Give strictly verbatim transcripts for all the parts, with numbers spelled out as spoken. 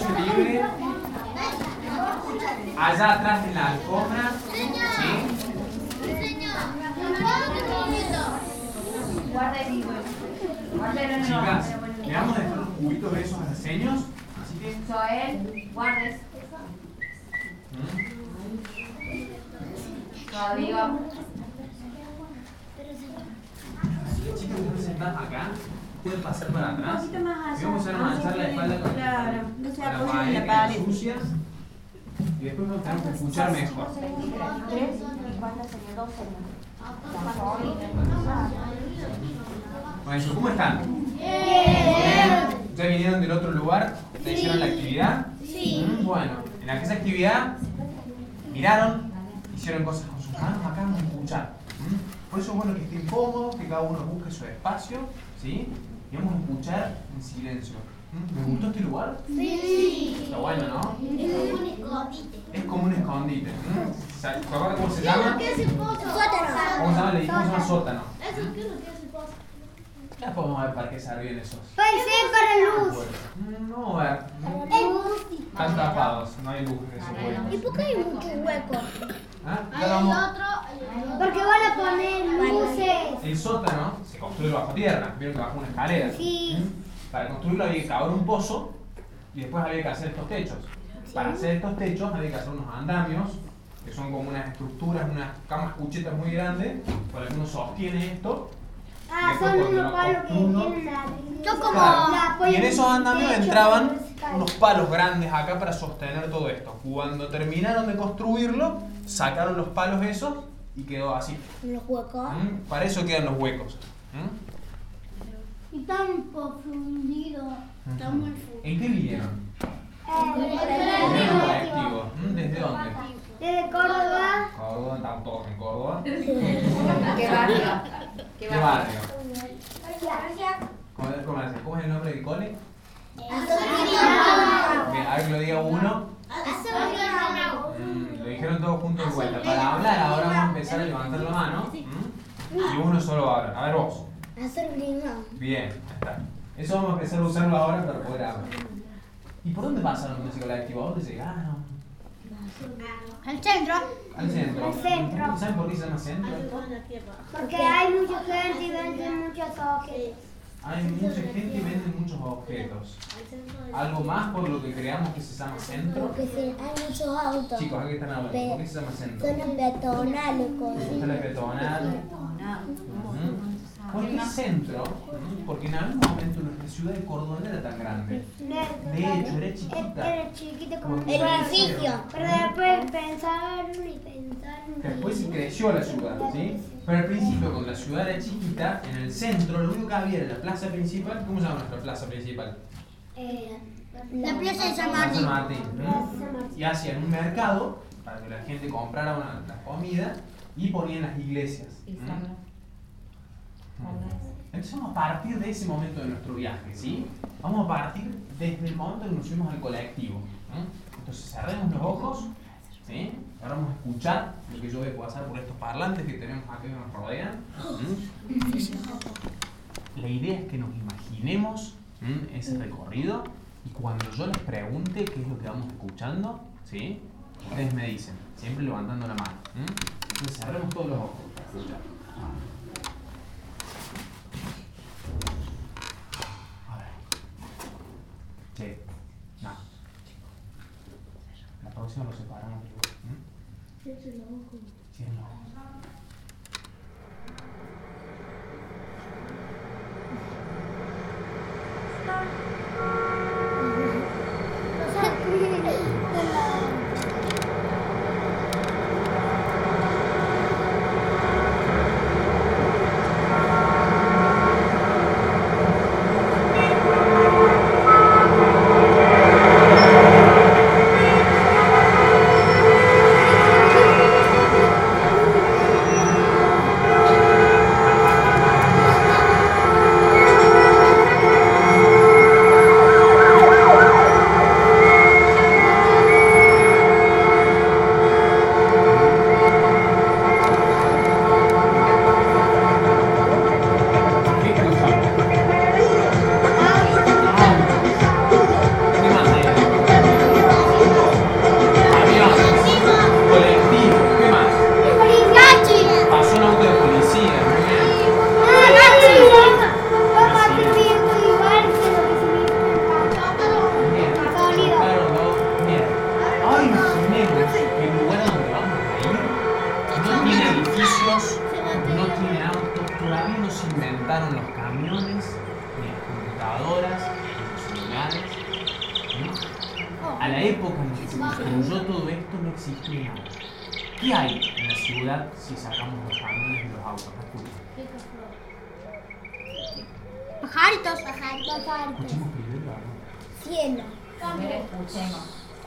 espacio libre. Allá atrás en la alfombra. ¿Sí? Chicas, le vamos a dejar los cubitos esos a los seños. Así que. Joel, guardes. Rodrigo. Las chicas que están sentadas acá pueden pasar para atrás. Un poquito más Y vamos a manchar la espalda con, claro, no se con la apoyen en pared la que pared. es sucia. Y después nos tenemos que escuchar mejor. veintitrés y cuánto sería doce. Bueno, ¿cómo están? Bien. ¿Ya vinieron del otro lugar? ¿Ya hicieron la actividad? Sí. Mm, Bueno, en aquella actividad miraron, hicieron cosas con sus manos, acá vamos a escuchar. ¿Mm? Por eso es bueno que estén cómodos, que cada uno busque su espacio, ¿sí? Y vamos a escuchar en silencio. ¿Mm? ¿Me gustó este lugar? Sí. Está bueno, ¿no? Es como un escondite. Es como un escondite. ¿Mm? ¿Se acuerdan cómo se llama? ¿Qué es el pozo? ¿Cómo se llama? Le dijimos se llama sótano. Eso es lo que uno quiere hacer pozo. Ya podemos ver para qué servían esos. Pensé para luz. Mm, No, a ver. Están tapados, no hay luz en esos huecos. ¿Y por qué hay muchos huecos? ¿Ah? Ya vamos. Porque van a poner luces. El sótano se construye bajo tierra, vieron que bajo una escalera. Sí. ¿Mm? Para construirlo había que cavar un pozo y después había que hacer estos techos. Para hacer estos techos había que hacer unos andamios, que son como unas estructuras, unas camas cuchetas muy grandes, por las que uno sostiene esto. Ah, Después, son cuando unos lo palos que construyo- tienen la... Yo como Claro. la apoyo Y en esos el andamios techo, entraban pero se cae. unos palos grandes acá para sostener todo esto. Cuando terminaron de construirlo, sacaron los palos esos y quedó así. Los huecos. ¿Mm? Para eso quedan los huecos. ¿Mm? Y tan profundido. Tan muy profundo. ¿En qué vinieron? Eh, Vinieron colectivos. ¿Mm? ¿Desde dónde? Desde Córdoba. Córdoba, están todos en Córdoba. ¿Qué barrio? ¿Qué barrio? ¿Cómo es, cómo es- cómo es el nombre del cole? Bien, a ver que lo diga uno. Mm, lo dijeron todos juntos de vuelta. Para hablar ahora vamos a empezar a levantar la mano. ¿Mm? Y uno solo va a hablar. A ver vos. Bien, ahí está. Eso vamos a empezar a usarlo ahora para poder hablar. ¿Y por dónde pasaron los colectivos? ¿A dónde llegaron? Al centro. Al centro. Al centro. ¿Saben por qué se llama centro? Porque hay mucha gente y venden muchos objetos. Hay mucha gente y venden muchos objetos. ¿Algo más por lo que creamos que se llama centro? Porque sí, hay muchos autos. Chicos, ¿a qué están hablando? ¿Por qué se llama centro? Son peatonales, ¿Está cosas. la peatonal? Ujú. ¿Por qué centro? Ujú, porque en algún momento nuestra ciudad de Córdoba no era tan grande. De hecho, era chiquita. Era chiquito como un El pueblo. edificio. Pero después pensaron y pensaron. Después se creció la ciudad, ¿sí? Pero al principio, cuando la ciudad era chiquita, en el centro lo único que había era la plaza principal. ¿Cómo se llama nuestra plaza principal? Eh, La plaza de San Plaza Martín. Martín. ¿Mm? Y hacían un mercado para que la gente comprara una, la comida y ponían las iglesias. ¿Mm? Entonces vamos a partir de ese momento de nuestro viaje, ¿sí? Vamos a partir desde el momento en que nos fuimos al colectivo. ¿Mm? Entonces cerremos los ojos, ¿sí? Ahora vamos a escuchar lo que yo voy a pasar por estos parlantes que tenemos acá que nos rodean. ¿Mm? La idea es que nos imaginemos ¿Mm? ese recorrido y cuando yo les pregunte qué es lo que vamos escuchando, ¿sí? Ustedes me dicen, siempre levantando la mano. ¿Mm? Entonces cerremos todos los ojos para escuchar. A ver. Che, no. La próxima lo separamos. ¿Mm? Cierren los ojos. llegaron los camiones, ni las computadoras, ni los celulares. ¿Mm? A la época en que se construyó todo esto no existía nada. ¿Qué hay en la ciudad si sacamos los camiones y los autos? Pajaritos. Pajaritos. Escuchemos primero la voz. Cielo. Primero escuchemos.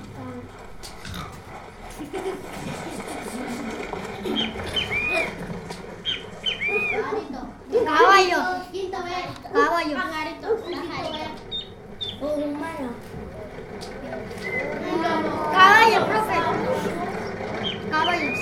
Caballo. Quinto B. Caballo. Pajarito. Un humano. Caballo, profe. Caballos.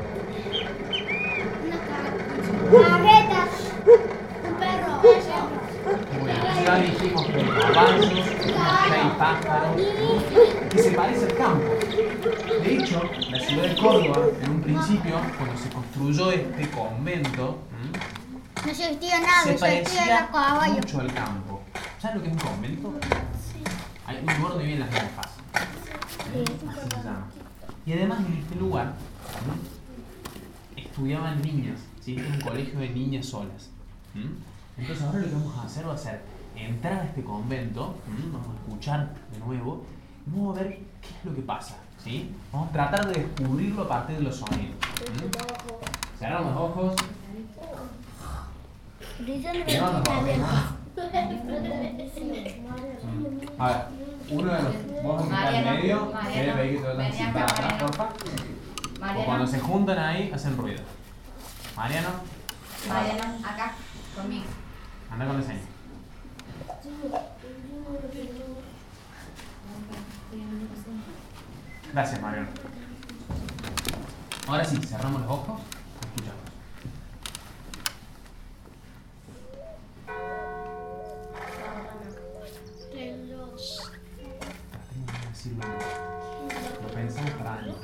Carretas. Un perro. Muy bien, ya dijimos que hay caballos, que hay pájaros, que se parece al campo. De hecho, la ciudad de Córdoba, en un principio, cuando se construyó este convento, No existía nada, se solo existía parecía el caballo. mucho al campo. ¿Sabes lo que es un convento? Hay un lugar donde viven las monjas. ¿Eh? Así se llama. Y además en este lugar ¿no? estudiaban niñas. ¿Sí? Es un colegio de niñas solas. ¿Mm? Entonces ahora lo que vamos a hacer va a ser entrar a este convento, ¿Mm? vamos a escuchar de nuevo y vamos a ver qué es lo que pasa. ¿Sí? Vamos a tratar de descubrirlo a partir de los sonidos. ¿Mm? Cerramos los ojos. Cierramos los ojos. Mm. A ver, uno de los vos que está en medio, quiere pedir que te vayan a sentar atrás, porfa. O cuando se juntan ahí, hacen ruido. Mariano. Mariano, acá, conmigo. Anda con el señor. Gracias, Mariano. Ahora sí, cerramos los ojos. Escuchamos. Tratemos de decirlo. Lo pensamos para años.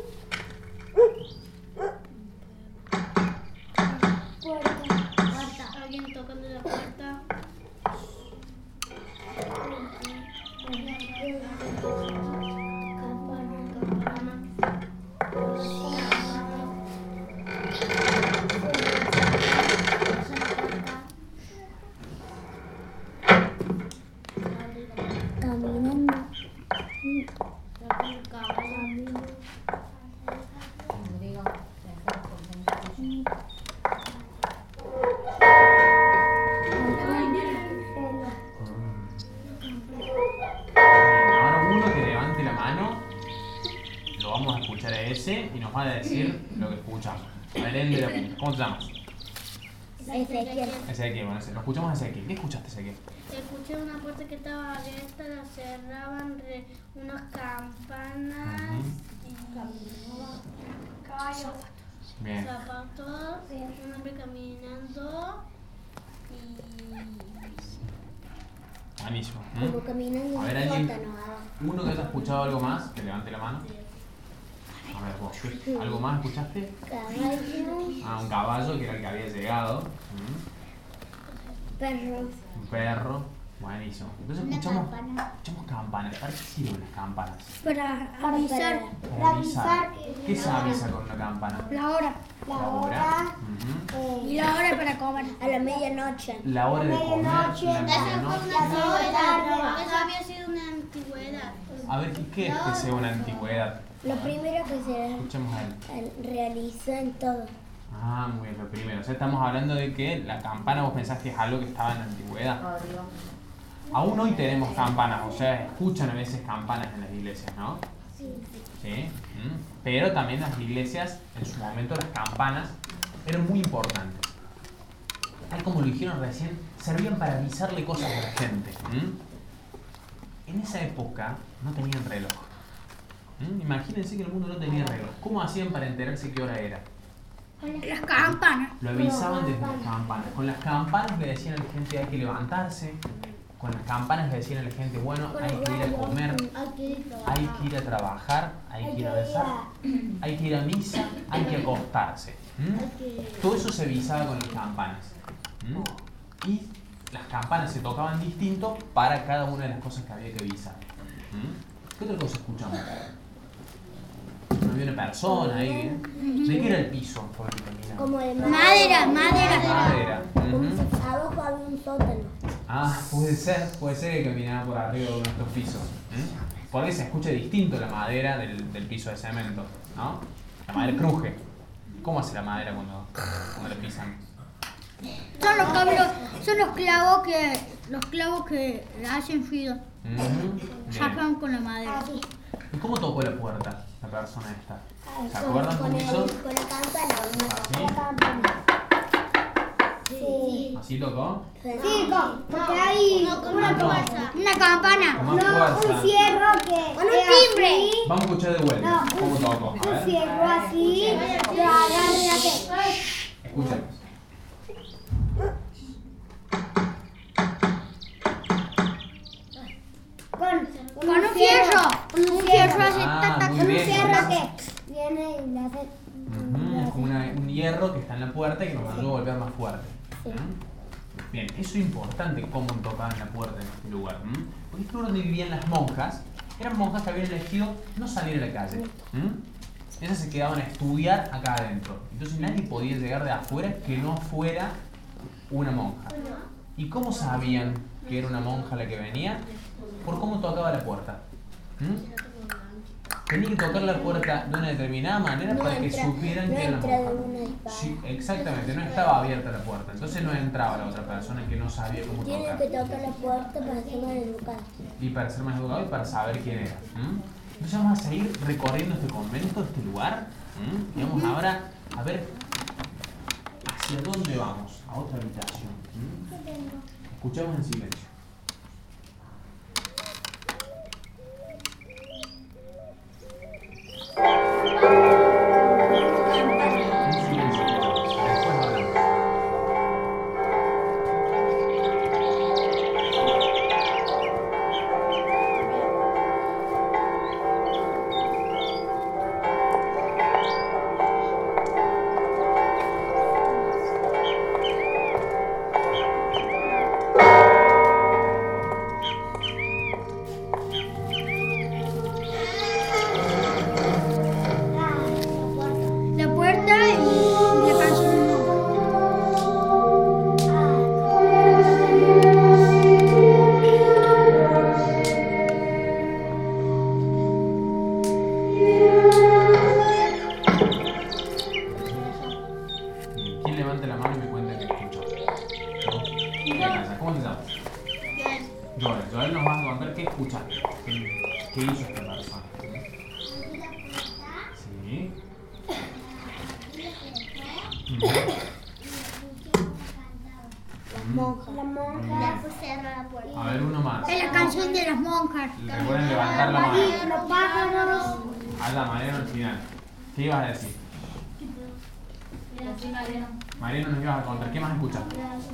Alguien tocando la puerta. Caminando. Como digo, dejamos concentración. Ahora uno que levante la mano, lo vamos a escuchar a ese y nos va a decir lo que escuchamos. A ver, el de la punta. ¿Cómo te llamas? Ezequiel. Ezequiel, bueno, ese- lo escuchamos a Ezequiel. ¿Qué escuchaste, Ezequiel? Escuché una puerta que estaba abierta, la cerraban re- unas campanas y caballos, Bien. zapatos, un hombre caminando y Buenísimo. Como ¿Mm? caminando A ver, en un alguien- sótano. Uno que haya escuchado algo más, que levante la mano. A ver, vos, ¿qué- ¿algo más escuchaste? Caballo. Ah, un caballo que era el que había llegado. ¿Mm? Perro. Un perro. Buenísimo. Entonces escuchamos, escuchamos campanas. ¿Para qué sirven las campanas? Para avisar. Para avisar. ¿Qué se avisa con una campana? La hora. La hora. Ujú. Y la hora para comer. A la medianoche. La hora de comer. La medianoche. eso había sido una antigüedad. A ver, ¿qué- ¿qué es que sea una antigüedad? Lo primero que se Escuchemos a él. realizó en todo. Ah, muy bien, lo primero. O sea, estamos hablando de que la campana, vos pensás que es algo que estaba en la antigüedad. Código. Aún hoy tenemos campanas, o sea, escuchan a veces campanas en las iglesias, ¿no? Sí. Sí. ¿Mm? Pero también las iglesias, en su momento, las campanas eran muy importantes. Tal como lo dijeron recién, servían para avisarle cosas a la gente. ¿Mm? En esa época no tenían reloj. ¿Mm? Imagínense que el mundo no tenía reloj. ¿Cómo hacían para enterarse qué hora era? Las campanas. Lo avisaban desde las campanas. Con las campanas le decían a la gente hay que levantarse. Con las campanas le decían a la gente, bueno, hay que ir a comer, hay que ir a trabajar, hay que ir a rezar, hay que ir a misa, hay que acostarse. ¿Mm? Todo eso se avisaba con las campanas. ¿Mm? Y las campanas se tocaban distinto para cada una de las cosas que había que avisar. ¿Mm? ¿Qué otra cosa escuchamos? no había una persona ahí. ¿eh? ¿De qué era el piso por el que caminaban? Como de Madera, madera. Madera. Ujú. Abajo había un sótano. Ah, puede ser, puede ser que caminaba por arriba de nuestros pisos. ¿Mm? Porque se escucha distinto la madera del, del piso de cemento, ¿no? La madera cruje. ¿Cómo hace la madera cuando, cuando la pisan? Son los clavos, son los clavos que, los clavos que hacen ruido. Mm, Sacan con la madera. Así. ¿Y cómo tocó la puerta la persona esta? ¿Se Con, acuerdan con, cómo el, hizo? con la campana. ¿Así? Con la campana. Sí. ¿Así tocó? Sí, con, porque hay Una fuerza. Una campana. Con más fuerza. fierro que. Con un timbre. Vamos a escuchar de vuelta. ¿Cómo tocó? A ver. Fierro así. Lo agarran así. Escuchemos. Con, Con un fierro. Un fierro así. Ah, tac, tac. muy un bien. fierro que viene y le hace. Ujú, es como una- un hierro que está en la puerta y que nos ayuda a golpear más fuerte. ¿Mm? Bien, eso es importante cómo tocaban la puerta en este lugar. ¿Mm? Porque este lugar donde vivían las monjas, eran monjas que habían elegido no salir a la calle. ¿Mm? Ellas se quedaban a estudiar acá adentro. Entonces nadie podía llegar de afuera que no fuera una monja. ¿Y cómo sabían que era una monja la que venía? Por cómo tocaba la puerta. ¿Mm? Tenía que tocar la puerta de una determinada manera No para que entra- supieran no que era una entra de monja. una espada. Sí, exactamente, no estaba abierta la puerta, entonces no entraba la otra persona que no sabía cómo Tiene tocar. que tocar la puerta para ser más educado. Y para ser más educado y para saber quién era. ¿Mm? Entonces vamos a seguir recorriendo este convento, este lugar. ¿Mm? Y vamos ahora a ver hacia dónde vamos, a otra habitación. ¿Mm? Escuchamos en silencio. En silencio, después hablamos. La puerta y la canción. Bien, ¿quién levanta la mano y me cuenta qué escuchó? ¿Qué pasa? ¿Cómo te llamas? Joel. Joel nos va a contar qué escuchaste. ¿Qué, qué hizo esta persona? Sí. Ujú. Monja. La monja. A ver, uno más. Es la canción de las monjas. Recuerden levantar la mano. Los pájaros. Haz la Mariano al final. ¿Qué ibas a decir? Mariano, nos ibas a contar. ¿Qué más escuchaste?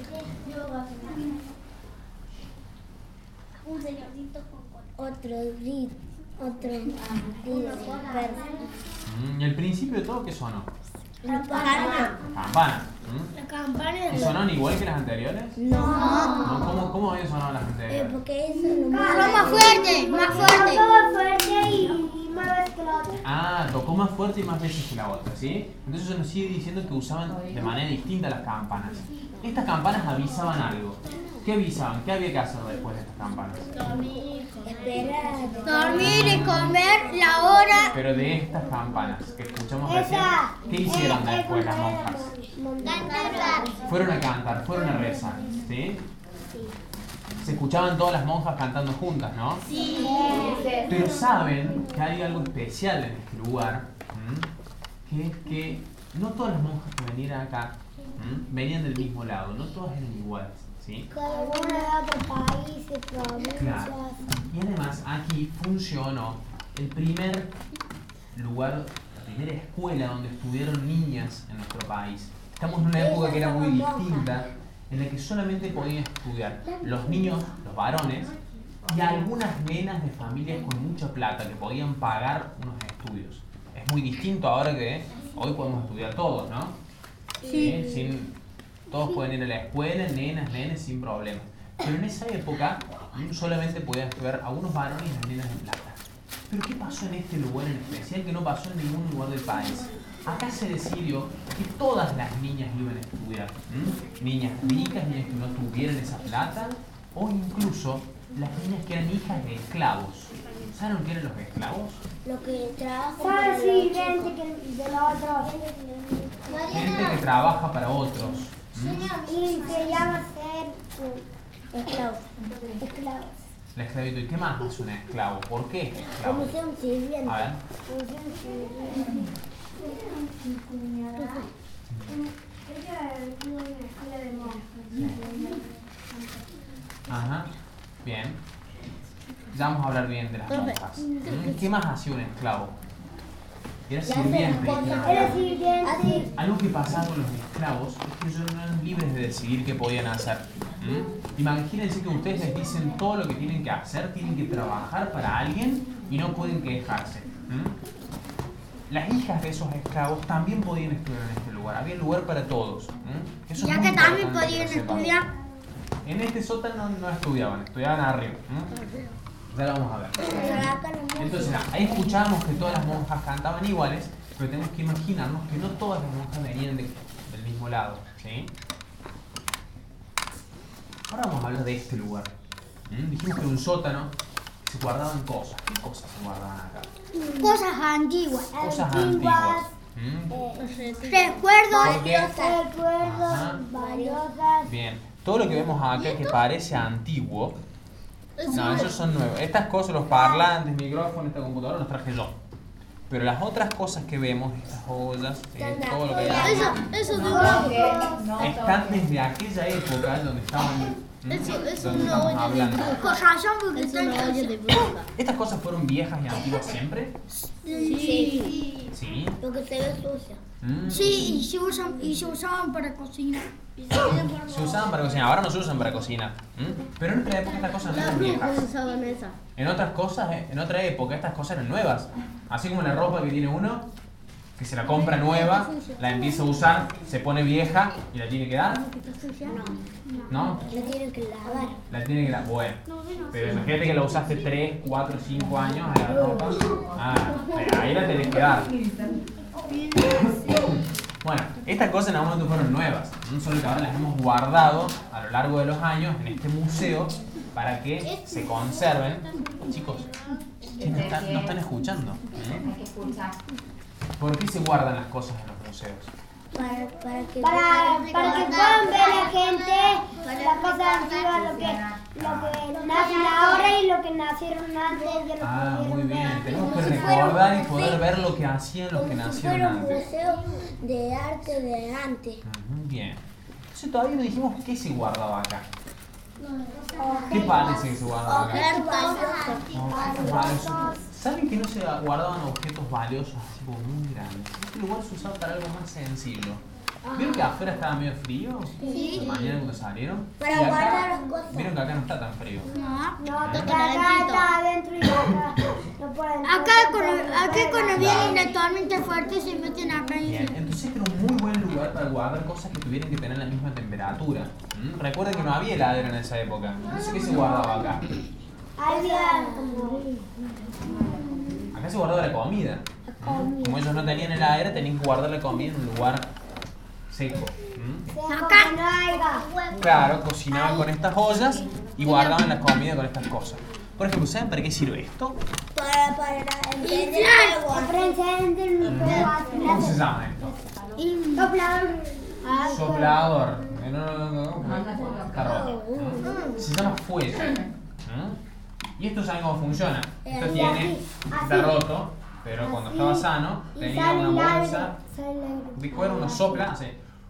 Un señorito con otro rit, otro ritmo. Mm, ¿Y el principio de todo qué sonó? La campana. Campana. ¿Mm? La campana. ¿Y sonaron igual que las anteriores? No. No, ¿cómo, cómo habían sonado las Eh, anteriores? porque eso es lo Son más fuerte, más fuerte. más fuerte y más veces que la otra. Ah, tocó más fuerte y más veces que la otra, ¿sí? Entonces eso nos sigue diciendo que usaban de manera distinta las campanas. Estas campanas avisaban algo. ¿Qué avisaban? ¿Qué había que hacer después de estas campanas? Espera. Dormir y comer la hora. Pero de estas campanas que escuchamos recién, ¿qué hicieron después las monjas? Fueron a cantar, fueron a rezar, ¿sí? Se escuchaban todas las monjas cantando juntas, ¿no? Sí. Pero saben que hay algo especial en este lugar, ¿m? que es que no todas las monjas que venían acá ¿m? venían del mismo lado, no todas eran iguales, ¿sí? Cada una de otros países, provincias. Claro. Y además aquí funcionó el primer lugar, la primera escuela donde estudiaron niñas en nuestro país. Estamos en una época que era muy distinta, en la que solamente podían estudiar los niños, los varones, y algunas nenas de familias con mucha plata que podían pagar unos estudios. Es muy distinto ahora que hoy podemos estudiar todos, ¿no? Sí. Sin, todos pueden ir a la escuela, nenas, nenes, sin problema. Pero en esa época solamente podían estudiar algunos varones y las nenas de plata. Pero ¿qué pasó en este lugar en especial que no pasó en ningún lugar del país? Acá se decidió que todas las niñas iban a estudiar. ¿Mm? Niñas ricas, niñas que no tuvieran esa plata, o incluso las niñas que eran hijas de esclavos. ¿Saben qué eran los esclavos? Lo que trabaja Ah, para sí, los gente que de los otros. Gente que trabaja para otros. ¿Mm? Y se llama ser esclavos. Esclavos. La esclavitud. ¿Y qué más hace un esclavo? ¿Por qué es esclavo? Como sea un sirviente. A ver. Ah, Ajá. Bien. Ya vamos a hablar bien de las monjas. ¿Mm? ¿Qué más hacía un esclavo? Era sirviente. claro. Era sirviente. Algo que pasaba con los esclavos es que ellos no eran libres de decidir qué podían hacer. ¿Mm? Imagínense que ustedes les dicen todo lo que tienen que hacer, tienen que trabajar para alguien y no pueden quejarse. ¿Mm? Las hijas de esos esclavos también podían estudiar en este lugar, había lugar para todos. ¿Mm? Eso es Ya muy que también importante podían que lo sepan. estudiar. En este sótano no, no estudiaban, estudiaban arriba. ¿Mm? Ya lo vamos a ver. Entonces, ahí escuchábamos que todas las monjas cantaban iguales, pero tenemos que imaginarnos que no todas las monjas venían de- del mismo lado, ¿sí? Ahora vamos a hablar de este lugar. ¿Mm? Dijimos que era un sótano, que se guardaban cosas. ¿Qué cosas se guardaban acá? Cosas antiguas. Cosas antiguas. ¿Mm? Recuerdos. ¿Por qué? Recuerdos, Ajá. valiosas. Bien. Todo lo que vemos acá que parece antiguo, no, esos son nuevos. Estas cosas, los parlantes, micrófonos, esta computadora, los traje yo. Pero las otras cosas que vemos, estas joyas, eh, todo lo que hay Eso, aquí, eso de No, están desde aquella época donde estaban, ¿Mm? Eso- eso es donde una estamos olla de hablando. Con razón, porque es una olla de bruja. ¿Estas cosas fueron viejas y antiguas siempre? Sí. Sí. Lo que se ve sucio. Mm. Sí, y se usan, y se usaban para cocinar. Se usaban para cocinar, ahora no se usan para cocinar. ¿Mm? Pero en otra época estas cosas no eran viejas. usaban esa. En otras cosas, eh, en otra época estas cosas eran nuevas. Así como la ropa que tiene uno, que se la compra nueva, la empieza a usar, se pone vieja y la tiene que dar. ¿No? La tienen que lavar. La tiene que dar. Bueno. Pero imagínate que la usaste tres, cuatro, cinco años a la ropa. Ah, ahí la tenés que dar. Bueno, estas cosas en algún momento fueron nuevas, no solo que ahora las hemos guardado a lo largo de los años en este museo para que se conserven. Chicos, ¿qué no están, no están escuchando? ¿Eh? Hay que escuchar. ¿Por qué se guardan las cosas en los museos? Para, para que Para, para que puedan ver la gente las cosas antiguas, lo que, lo que nacen ahora y lo que nacieron antes. Ya lo Ah, muy pudieron bien, ver. tenemos que recordar y poder ver lo que hacían los que como si nacieron fuera un antes. museo de arte de antes. Ujú, bien. Entonces todavía no dijimos qué se guardaba acá. ¿Qué parece que se guardaba acá? Objetos valiosos. ¿Saben que no se guardaban objetos valiosos así como muy grandes? Este lugar se usaba para algo más sencillo. ¿Vieron que afuera estaba medio frío? Sí. La mañana cuando salieron. Para Y acá- guardar las cosas. Vieron que acá no está tan frío. No. No, porque acá está adentro y acá no pueden. Acá cuando, acá cuando viene una tormenta fuerte se meten acá y Bien, entonces era un muy buen lugar para guardar cosas que tuvieran que tener la misma temperatura. ¿Mm? Recuerden que no había heladera en esa época. Entonces, ¿qué se guardaba acá? Había como. Acá se guardaba la comida. ¿Mm? Como ellos no tenían heladera, tenían que guardar la comida en un lugar seco. ¿Mm? Acá no haya. Claro, cocinaban con estas ollas y guardaban la comida con estas cosas. Por ejemplo, ¿saben para qué sirve esto? Para, para encender Para agua. encender un fuego ¿Cómo se así. llama esto? Soplador. Soplador. Eh, No, no, no, no. Está roto. ¿Mm? Se llama fuego. ¿Mm? Y esto saben cómo funciona. Esto tiene, está roto, pero cuando estaba sano Y tenía sale una el aire. bolsa. Sale el aire. De cuero, uno sopla, así.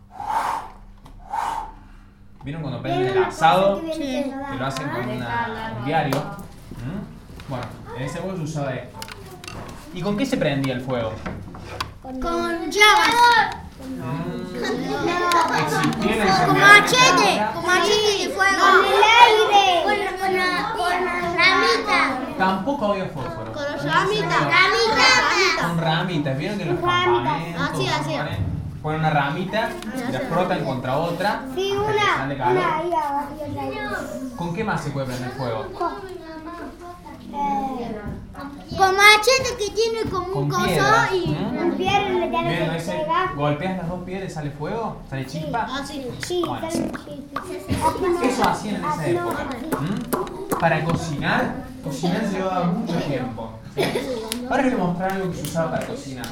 ¿Vieron cuando Tiene prenden el una cosa asado? que viene pegada Que lo hacen con acá. una- un diario. ¿Mm? Bueno, en ese bolso se usaba esto. ¿Y con qué se prendía el fuego? con llamas. Mm, existía el Con encendedor. machete. Con machete de fuego. Con el aire. Con, con la, con la ramita. Tampoco había fósforo. Con las ramitas. Ramitas. Con ramitas, ¿vieron que en los campamentos Así, así. ponen- ponen una ramita y la frotan contra otra? Sí, hasta que una. sale calor? Una ahí abajo y otra ahí. ¿Con qué más se puede prender fuego? Eh, Con machete que tiene como Con un coso piedra. y... ¿Mm? Un piedra le Bien, tienes que ese, pegar. golpeas las dos piedras y sale fuego, sale chispa. Ah, sí. Sí, Bueno. sí, sí, sí. Eso hacían en esa Así no, época. así. ¿Mm? Para cocinar, cocinar llevaba mucho tiempo. ¿Sí? Ahora les voy a mostrar algo que se usaba para cocinar.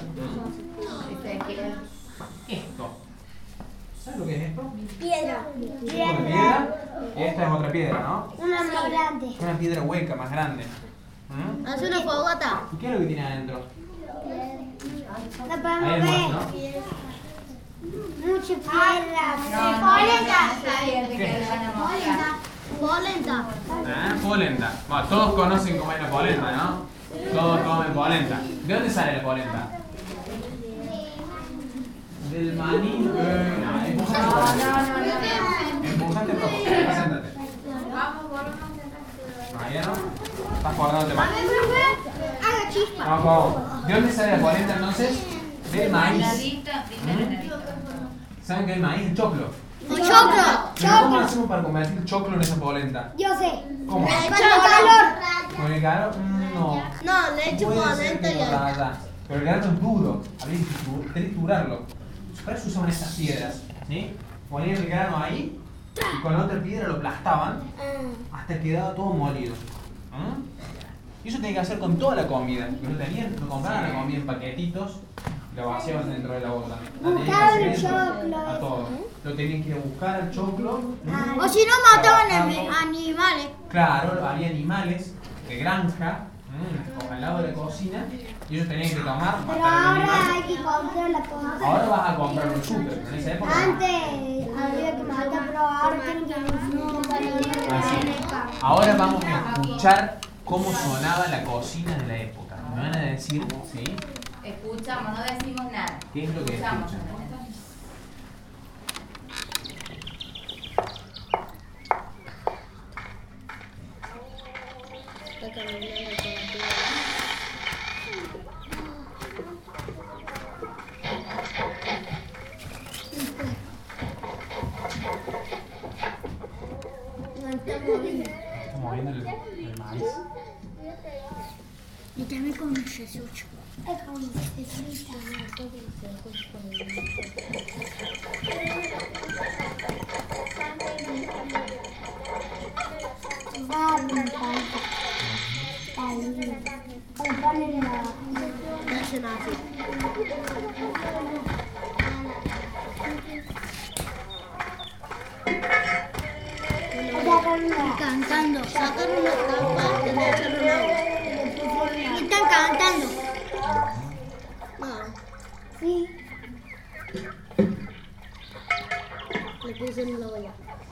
Esto. ¿Sabes lo que es esto? Piedra. Una piedra. Y esta es otra piedra, ¿no? Una más grande. Es una piedra hueca, más grande. ¿Mm? Hace una fogata. ¿Y qué es lo que tiene adentro? No Ahí podemos hay ver. más, ¿no? Muchas piedras. Polenta. Ah, polenta. Bueno, todos conocen cómo es la polenta, ¿no? Todos comen polenta. ¿De dónde sale la polenta? Del maní. Eh, no, empujate un poco. Empujate un poco. Siéntate. Ahí no. Estás acordándote más. Haga chispa. Vamos, vamos. ¿De dónde sale la polenta entonces? Del maíz. ¿Mm? ¿Saben qué es el maíz? El choclo. Un choclo. ¿Pero cómo hacemos para convertir el choclo en esa polenta? Yo sé. ¿Cómo? Con el calor. ¿Con el calor? Mm, No. No, le echo Puede ser polenta y como ahí. raya. Pero el grano es duro. Habría que tritu- triturarlo. Para eso usaban estas piedras. ¿Sí? Ponían el grano ahí y con la otra piedra lo aplastaban hasta que quedaba todo molido. ¿Mm? Y eso tenía que hacer con toda la comida. Que no tenían, no compraban la comida en paquetitos y la vaciaban dentro de la bolsa. La tenían que Buscaban hacer el eso choclo a ese, todo. Lo tenían que ir a buscar al choclo. ¿Mm? O si no, mataban Trabajarlo. a- animales. Claro, había animales de granja mm, al lado de la cocina y ellos tenían que tomar, Pero matar al ahora hay animal. que comprar la cosa. Ahora vas a comprar un súper, pero en esa época no. Antes había que matar, pero ahora tienen que Así. Ahora vamos a escuchar cómo sonaba la cocina de la época. Me van a decir, ¿sí? Escuchamos, no decimos nada. ¿Qué es lo que Escuchamos. escuchan? Está moviendo el, el maíz. Y también con un sesucho. Ah, me encanta. Ahí. Ahí ponen la... Hacen así. Sacan la... Cantando. Sacan una tapa y le echan un agua. Y están cantando. No, Sí. le puse una olla.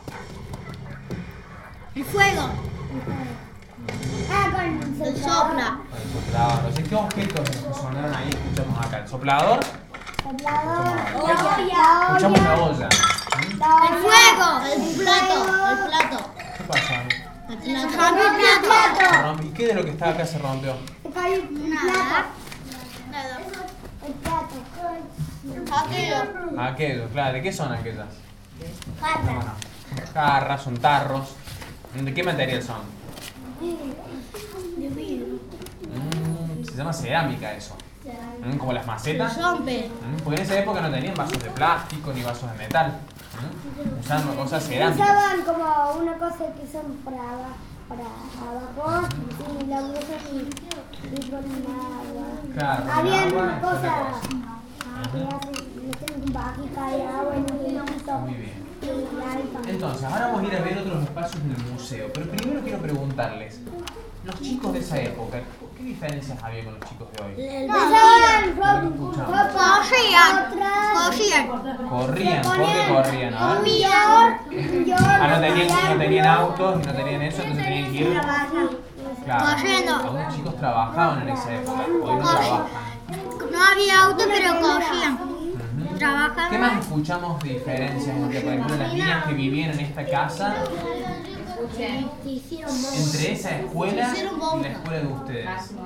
El fuego. Ah, con El sopla. El soplador. No sé qué objetos que sonaron ahí escuchamos acá. El soplador. soplador. Escuchamos Olla. Escuchamos la olla. La El olla. fuego. El plato. El plato. ¿Qué pasa? El plato. Rompió el plato. Se rompe. ¿Y qué de lo que estaba acá se rompió? Se cayó el Nada. plato. Nada. El plato. Aquello. Aquellos, claro. ¿De qué son aquellas? Jarra. No, no. Jarras, son tarros. ¿De qué material son? De vidrio. Mm, se llama cerámica eso. Mm, como las macetas. Se rompe. Mm, porque en esa época no tenían vasos de plástico ni vasos de metal. Mm, usaban cosas cerámicas. Usaban como una cosa que son para, aba- para abajo y la usan y, y ponen agua. Claro, ponen Había agua una y cosa otra que hacen, meten un bajita de agua y un poquito. Muy bien. Y ahí van. Entonces, ahora vamos a ir a ver otros espacios del museo. Pero primero quiero preguntarles, los chicos de esa época, ¿qué diferencias había con los chicos de hoy? Usaban Lo que ropa, escuchamos. Corrían. otras. Corrían. Corrían, ¿por qué corrían? A Un ver. millón, Ah, no tenían, no tenían autos y no tenían eso, entonces tenían que ir. Claro, Corriendo. algunos chicos trabajaban en esa época, hoy no trabajan. No había auto, pero corrían. Ujú. Trabajaban. ¿Qué más escuchamos de diferencias entre, por ejemplo, las niñas que vivían en esta casa entre esa escuela y la escuela de ustedes?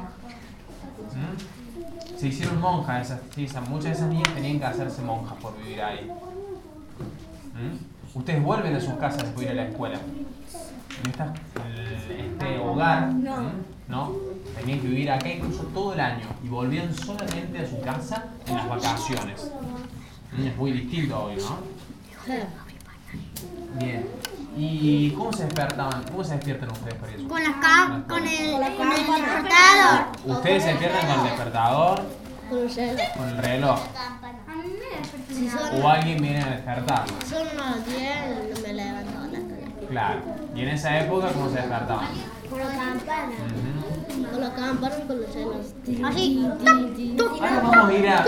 ¿Mm? Se hicieron monjas, esas, sí, esas- muchas de esas niñas tenían que hacerse monjas por vivir ahí. ¿Mm? Ustedes vuelven a sus casas después de ir a la escuela. En esta, este hogar, ¿no? Tenían que vivir acá incluso todo el año y volvían solamente a su casa en las vacaciones. Es muy distinto hoy, ¿no? Bien. ¿Y cómo se despertaban? ¿Cómo se despiertan ustedes para eso? Con las cam con el, con el despertador. ¿Ustedes se despiertan con el despertador? Con el reloj. ¿Con el reloj? Si son, ¿O alguien viene a despertarlo? son las diez, no me levanto a las tres. Claro. ¿Y en esa época cómo se despertaban? Con la campana. Ujú. Con la campana y con los reloj. Así. Ahora vamos a ir a...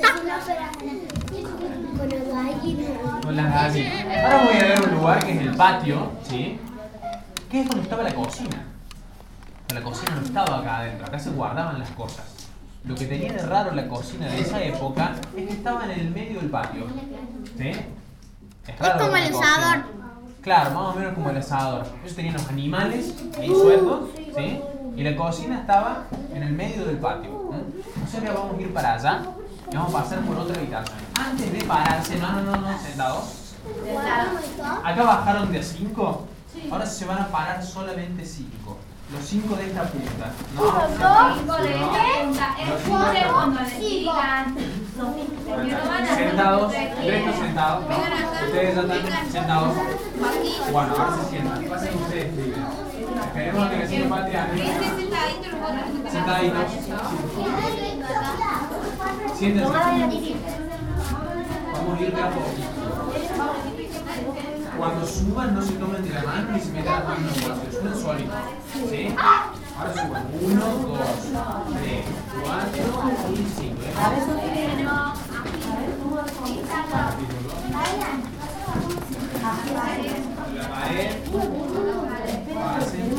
Con el gallina. Con las gallinas. Ahora voy a ver un lugar que es el patio, ¿sí? Que es donde estaba la cocina. La cocina no estaba acá adentro, acá se guardaban las cosas. Lo que tenía de raro la cocina de esa época es que estaba en el medio del patio. ¿Sí? Es raro como ver el una cocina. asador. Claro, más o menos como el asador. Ellos tenían los animales ahí sueltos, ¿sí? Y la cocina estaba en el medio del patio. ¿Mm? Nosotros ya vamos a ir para allá y vamos a pasar por otra habitación. Antes de pararse, no, no, no, no, sentados. Acá bajaron de cinco, ahora se van a parar solamente cinco. Los cinco de esta punta. No, Cinco de esta punta. Es pobre cuando les digan. sentados, ustedes sentados. No, ustedes ya están sentados. Bueno, ahora se sientan. Pasen ustedes primero. Esperemos que el vecino Patria. Este sentadito y los otros que se Sentaditos. Siéntense. Vamos a ir de a poquito. Cuando suban no se tomen de la mano ni se metan las manos en los bolsillos, suben solitos. ¿Sí? Ahora suban. Uno, dos, tres, cuatro y cinco. La pared. Pasen.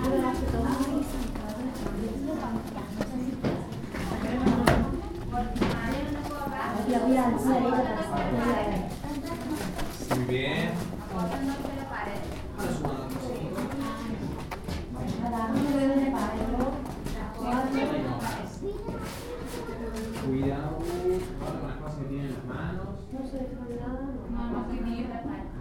Muy bien. Ahora suban a los cinco. Cuidado, ahora con las cosas que tienen en las manos. No, no estoy bien.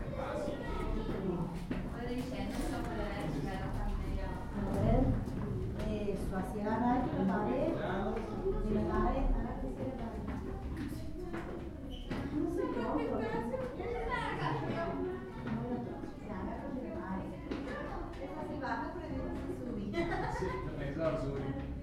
Eso, así agarra y la pared. Y la pared, agarra y se la Sí, lo pensaba subir.